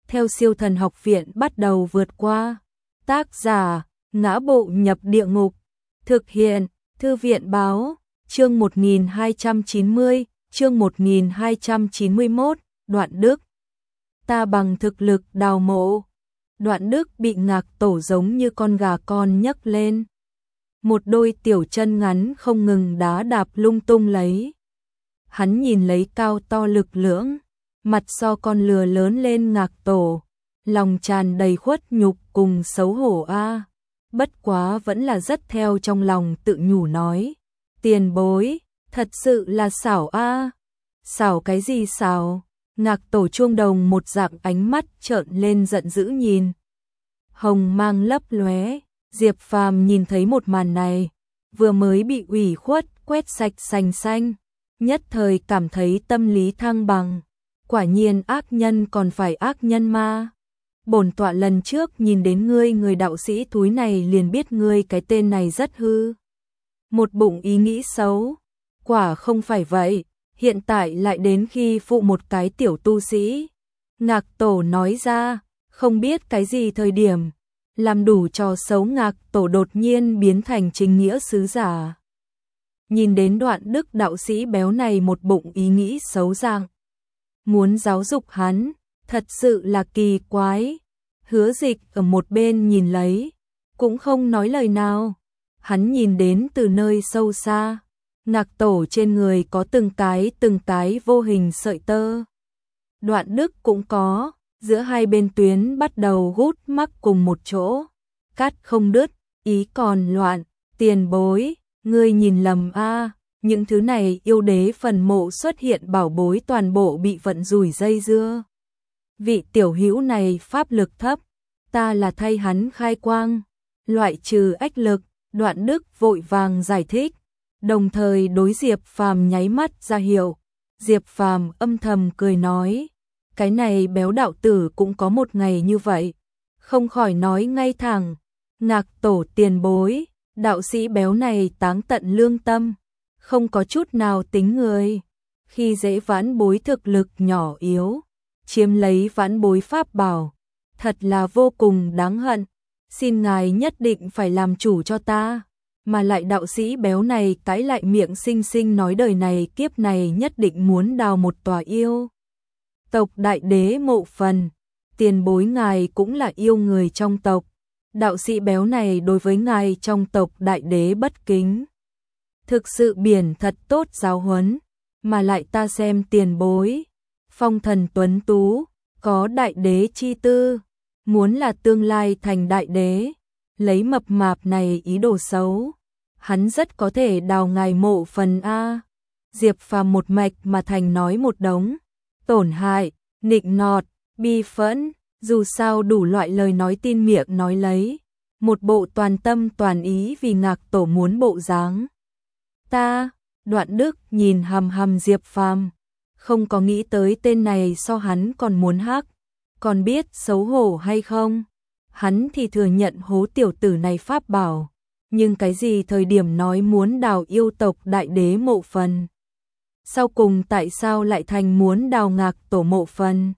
theo Siêu Thần Học Viện bắt đầu vượt qua. Tác giả: Ngã Bộ Nhập Địa Ngục. Thực hiện: Thư viện báo. Chương 1290, chương 1291, Đoạn Đức. Ta bằng thực lực đào mộ. Đoạn Đức bị Ngạc Tổ giống như con gà con nhấc lên. Một đôi tiểu chân ngắn không ngừng đá đạp lung tung lấy. Hắn nhìn lấy cao to lực lưỡng, mặt so con lừa lớn lên Ngạc Tổ, lòng tràn đầy khuất nhục cùng xấu hổ a. Bất quá vẫn là rất theo trong lòng tự nhủ nói, tiền bối, thật sự là xảo a. Xảo cái gì xảo? Ngạc Tổ chuông đồng một dạng ánh mắt trợn lên giận dữ nhìn. Hồng mang lấp lóe, Diệp Phàm nhìn thấy một màn này, vừa mới bị ủy khuất quét sạch sành xanh, nhất thời cảm thấy tâm lý thăng bằng. Quả nhiên ác nhân còn phải ác nhân ma. Bổn tọa lần trước nhìn đến ngươi người đạo sĩ thúi này liền biết ngươi cái tên này rất hư. Một bụng ý nghĩ xấu. Quả không phải vậy, hiện tại lại đến khi phụ một cái tiểu tu sĩ. Ngạc Tổ nói ra, không biết cái gì thời điểm, làm đủ trò xấu Ngạc Tổ đột nhiên biến thành chính nghĩa sứ giả. Nhìn đến Đoạn Đức đạo sĩ béo này một bụng ý nghĩ xấu dạng, muốn giáo dục hắn, thật sự là kỳ quái. Hứa Dịch ở một bên nhìn lấy, cũng không nói lời nào. Hắn nhìn đến từ nơi sâu xa, Ngạc Tổ trên người có từng cái vô hình sợi tơ. Đoạn Đức cũng có, giữa hai bên tuyến bắt đầu gút mắc cùng một chỗ, cắt không đứt, ý còn loạn. Tiền bối, ngươi nhìn lầm a, những thứ này yêu đế phần mộ xuất hiện bảo bối toàn bộ bị vận rủi dây dưa. Vị tiểu hữu này pháp lực thấp, ta là thay hắn khai quang, loại trừ ách lực. Đoạn Đức vội vàng giải thích, đồng thời đối Diệp Phàm nháy mắt ra hiệu. Diệp Phàm âm thầm cười nói, cái này béo đạo tử cũng có một ngày như vậy, không khỏi nói ngay thẳng, Ngạc Tổ tiền bối, đạo sĩ béo này táng tận lương tâm, không có chút nào tính người, khi dễ vãn bối thực lực nhỏ yếu, chiếm lấy vãn bối pháp bảo, thật là vô cùng đáng hận. Xin ngài nhất định phải làm chủ cho ta. Mà lại đạo sĩ béo này cãi lại miệng xinh xinh nói đời này kiếp này nhất định muốn đào một tòa yêu tộc đại đế mộ phần. Tiền bối ngài cũng là yêu người trong tộc. Đạo sĩ béo này đối với ngài trong tộc đại đế bất kính. Thực sự biển thật tốt giáo huấn. Mà lại ta xem tiền bối, phong thần tuấn tú, có đại đế chi tư, muốn là tương lai thành đại đế, lấy mập mạp này ý đồ xấu, hắn rất có thể đào ngài mộ phần a. Diệp Phàm một mạch mà thành nói một đống, tổn hại, nịnh nọt, bi phẫn, dù sao đủ loại lời nói tin miệng nói lấy, một bộ toàn tâm toàn ý vì Ngạc Tổ muốn bộ dáng. Ta, Đoạn Đức nhìn hằm hằm Diệp Phàm, không có nghĩ tới tên này so hắn còn muốn hắc, còn biết xấu hổ hay không. Hắn thì thừa nhận hố tiểu tử này pháp bảo, nhưng cái gì thời điểm nói muốn đào yêu tộc đại đế mộ phần, sau cùng tại sao lại thành muốn đào Ngạc Tổ mộ phần?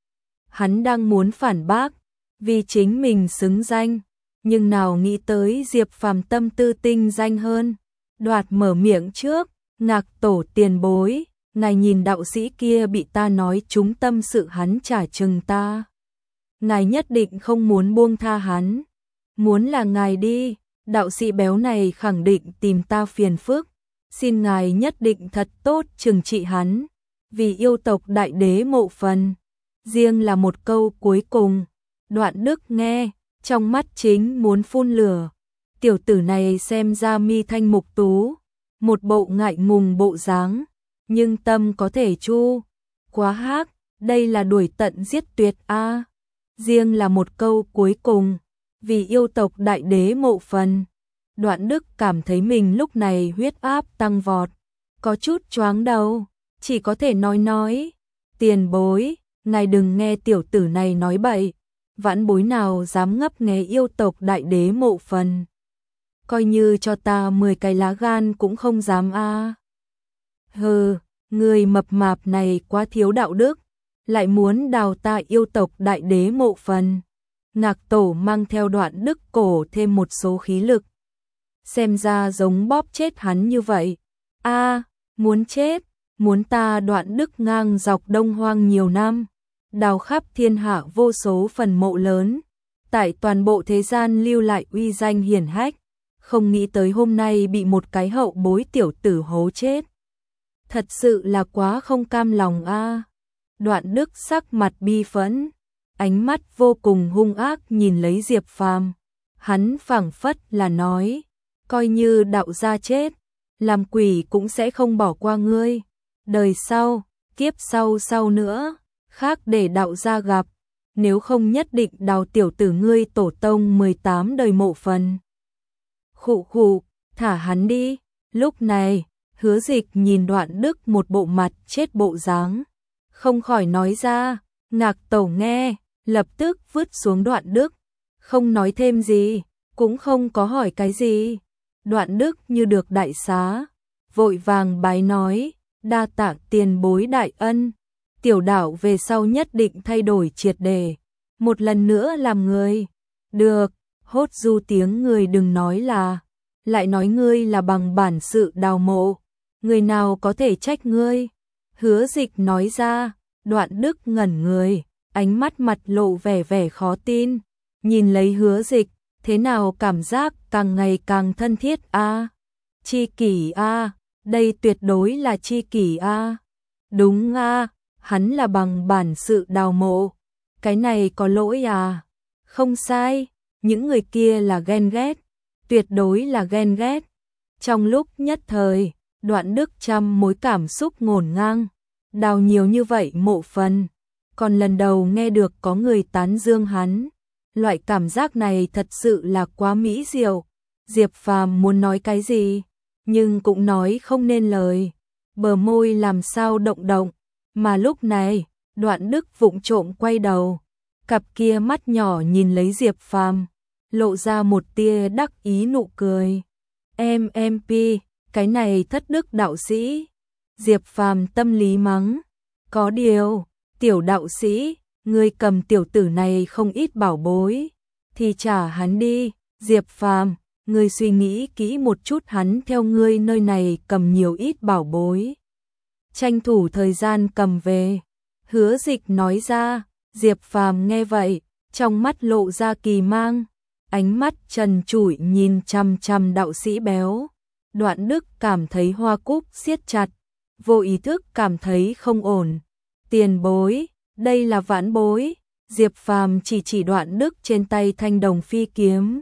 Hắn đang muốn phản bác, vì chính mình xứng danh, nhưng nào nghĩ tới Diệp Phàm tâm tư tinh danh hơn, đoạt mở miệng trước, Ngạc Tổ tiền bối, ngài nhìn đạo sĩ kia bị ta nói trúng tâm sự hắn trả chừng ta. Ngài nhất định không muốn buông tha hắn, muốn là ngài đi, đạo sĩ béo này khẳng định tìm ta phiền phức, xin ngài nhất định thật tốt trừng trị hắn, vì yêu tộc đại đế mộ phần. Riêng là một câu cuối cùng, Đoạn Đức nghe, trong mắt chính muốn phun lửa. Tiểu tử này xem ra mi thanh mục tú, một bộ ngại ngùng bộ dáng, nhưng tâm có thể chu, quá hắc, đây là đuổi tận giết tuyệt a. Riêng là một câu cuối cùng, vì yêu tộc đại đế mộ phần. Đoạn Đức cảm thấy mình lúc này huyết áp tăng vọt, có chút choáng đầu, chỉ có thể nói, tiền bối, ngài đừng nghe tiểu tử này nói bậy, vãn bối nào dám ngấp nghé yêu tộc đại đế mộ phần. Coi như cho ta 10 cái lá gan cũng không dám a. Hừ, người mập mạp này quá thiếu đạo đức, lại muốn đào ta yêu tộc đại đế mộ phần. Ngạc Tổ mang theo Đoạn Đức cổ thêm một số khí lực. Xem ra giống bóp chết hắn như vậy. A, muốn chết, muốn ta Đoạn Đức ngang dọc Đông Hoang nhiều năm, đào khắp thiên hạ vô số phần mộ lớn, tại toàn bộ thế gian lưu lại uy danh hiển hách, không nghĩ tới hôm nay bị một cái hậu bối tiểu tử hố chết. Thật sự là quá không cam lòng a. Đoạn Đức sắc mặt bi phẫn, ánh mắt vô cùng hung ác nhìn lấy Diệp Phàm. Hắn phảng phất là nói, coi như đạo gia chết, làm quỷ cũng sẽ không bỏ qua ngươi. Đời sau, kiếp sau nữa, khác để đạo gia gặp, nếu không nhất định đào tiểu tử ngươi tổ tông 18 đời mộ phần. Khụ khụ, thả hắn đi. Lúc này, Hứa Dịch nhìn Đoạn Đức một bộ mặt chết bộ dáng, không khỏi nói ra. Ngạc Tổ nghe, lập tức vứt xuống Đoạn Đức, không nói thêm gì, cũng không có hỏi cái gì. Đoạn Đức như được đại xá, vội vàng bái nói, đa tạ tiền bối đại ân, tiểu đạo về sau nhất định thay đổi triệt để, một lần nữa làm người. Được, hốt du tiếng người đừng nói là, lại nói ngươi là bằng bản sự đào mộ, người nào có thể trách ngươi. Hứa Dịch nói ra. Đoạn Đức ngẩn người, ánh mắt mặt lộ vẻ khó tin, nhìn lấy Hứa Dịch, thế nào cảm giác càng ngày càng thân thiết a. Tri kỷ a, đây tuyệt đối là tri kỷ a. Đúng a, hắn là bằng bản sự đào mộ, cái này có lỗi à? Không sai, những người kia là ghen ghét, tuyệt đối là ghen ghét. Trong lúc nhất thời, Đoạn Đức trăm mối cảm xúc ngổn ngang. Đào nhiều như vậy mộ phần, còn lần đầu nghe được có người tán dương hắn, loại cảm giác này thật sự là quá mỹ diệu. Diệp Phàm muốn nói cái gì, nhưng cũng nói không nên lời, bờ môi làm sao động động, mà lúc này, Đoạn Đức vụng trộm quay đầu, cặp kia mắt nhỏ nhìn lấy Diệp Phàm, lộ ra một tia đắc ý nụ cười. MP, cái này thất đức đạo sĩ. Diệp Phàm tâm lý mắng, có điều, tiểu đạo sĩ, ngươi cầm tiểu tử này không ít bảo bối, thì trả hắn đi. Diệp Phàm, ngươi suy nghĩ kỹ một chút, hắn theo ngươi nơi này cầm nhiều ít bảo bối, tranh thủ thời gian cầm về. Hứa Dịch nói ra. Diệp Phàm nghe vậy, trong mắt lộ ra kỳ mang, ánh mắt trần trụi nhìn chằm chằm đạo sĩ béo. Đoạn Đức cảm thấy hoa cúc siết chặt, vô ý thức cảm thấy không ổn. Tiền bối, đây là vãn bối. Diệp Phàm chỉ Đoạn Đức trên tay thanh đồng phi kiếm.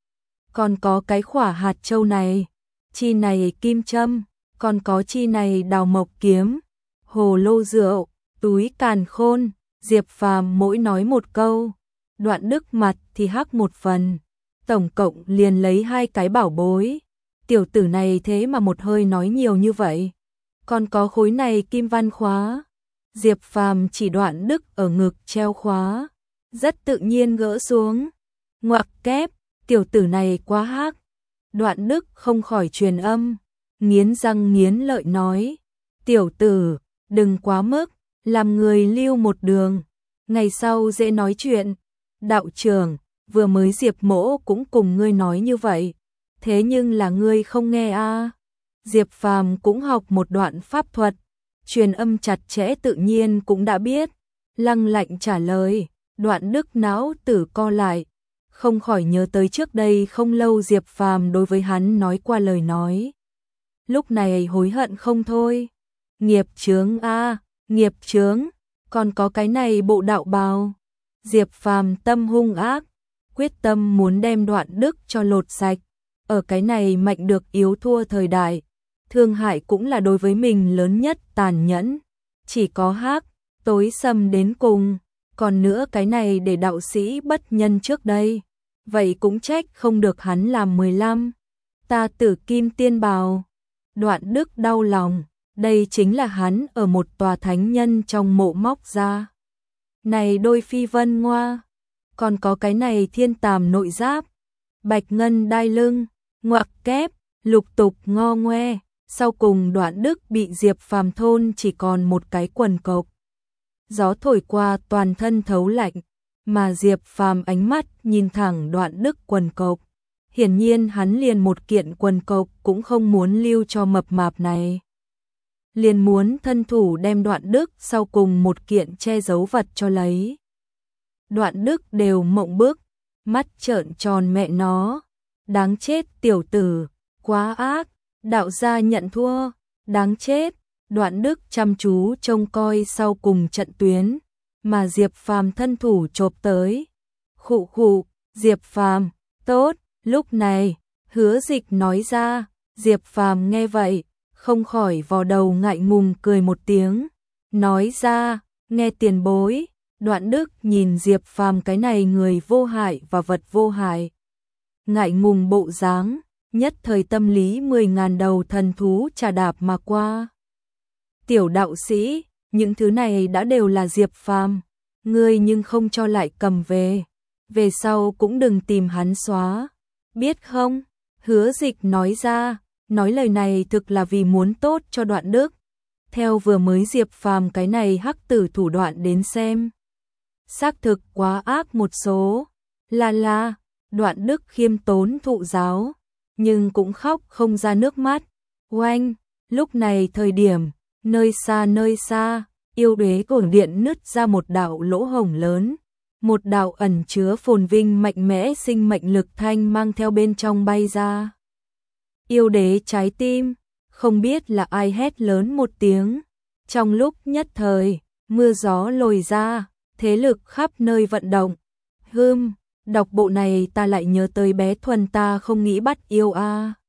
Còn có cái khỏa hạt châu này, chi này kim châm, còn có chi này đào mộc kiếm, hồ lô rượu, túi càn khôn. Diệp Phàm mỗi nói một câu, Đoạn Đức mặt thì hắc một phần, tổng cộng liền lấy 2 cái bảo bối. Tiểu tử này thế mà một hơi nói nhiều như vậy. Còn có khối này kim văn khóa. Diệp Phàm chỉ Đoạn Đức ở ngực treo khóa, rất tự nhiên gỡ xuống. Ngoặc kép, tiểu tử này quá hắc. Đoạn Đức không khỏi truyền âm, nghiến răng nghiến lợi nói, tiểu tử, đừng quá mức, làm người lưu một đường, ngày sau dễ nói chuyện. Đạo trưởng, vừa mới Diệp mỗ cũng cùng ngươi nói như vậy, thế nhưng là ngươi không nghe a. Diệp Phàm cũng học một đoạn pháp thuật, truyền âm chặt chẽ tự nhiên cũng đã biết, lăng lạnh trả lời. Đoạn Đức não tử co lại, không khỏi nhớ tới trước đây không lâu Diệp Phàm đối với hắn nói qua lời nói. Lúc này hối hận không thôi. Nghiệp chướng a, nghiệp chướng, còn có cái này bộ đạo bào. Diệp Phàm tâm hung ác, quyết tâm muốn đem Đoạn Đức cho lột sạch. Ở cái này mạnh được yếu thua thời đại, thương hại cũng là đối với mình lớn nhất tàn nhẫn, chỉ có hắc, tối sầm đến cùng. Còn nữa cái này để đạo sĩ bất nhân trước đây, vậy cũng trách không được hắn làm 15. Ta tử kim tiên bào. Đoạn Đức đau lòng, đây chính là hắn ở một tòa thánh nhân trong mộ móc ra. Này đôi phi vân ngoa, còn có cái này thiên tàm nội giáp, bạch ngân đai lưng, ngoặc kép, lục tục ngo ngoe. Sau cùng Đoạn Đức bị Diệp Phàm thôn chỉ còn một cái quần cộc. gió thổi qua toàn thân thấu lạnh, mà Diệp Phàm ánh mắt nhìn thẳng Đoạn Đức quần cộc. Hiển nhiên hắn liền một kiện quần cộc cũng không muốn lưu cho mập mạp này. Liền muốn thân thủ đem Đoạn Đức sau cùng một kiện che giấu vật cho lấy. Đoạn Đức đều mộng bức, mắt trợn tròn mẹ nó. Đáng chết tiểu tử, quá ác, đạo gia nhận thua, đáng chết. Đoạn Đức chăm chú trông coi sau cùng trận tuyến, mà Diệp Phàm thân thủ chộp tới. Khụ khụ, Diệp Phàm, tốt. Lúc này, Hứa Dịch nói ra, Diệp Phàm nghe vậy, không khỏi vò đầu ngại ngùng cười một tiếng, nói ra, nghe tiền bối. Đoạn Đức nhìn Diệp Phàm cái này người vô hại và vật vô hại, ngại ngùng bộ dáng, nhất thời tâm lý 10.000 đầu thần thú trà đạp mà qua. Tiểu đạo sĩ, những thứ này đã đều là Diệp Phàm, ngươi nhưng không cho lại cầm về sau cũng đừng tìm hắn xóa, biết không? Hứa Dịch nói ra, nói lời này thực là vì muốn tốt cho Đoạn Đức. Theo vừa mới Diệp Phàm cái này hắc tử thủ đoạn đến xem, xác thực quá ác một số. La, Đoạn Đức khiêm tốn thụ giáo, nhưng cũng khóc không ra nước mắt. Oanh, lúc này thời điểm, nơi xa, yêu đế cổ điện nứt ra một đạo lỗ hổng lớn, một đạo ẩn chứa phồn vinh mạnh mẽ sinh mệnh lực thanh mang theo bên trong bay ra. Yêu đế trái tim, không biết là ai hét lớn một tiếng, trong lúc nhất thời, mưa gió lồi ra, thế lực khắp nơi vận động. Đọc bộ này ta lại nhớ tới bé Thuần ta không nghĩ bắt yêu a.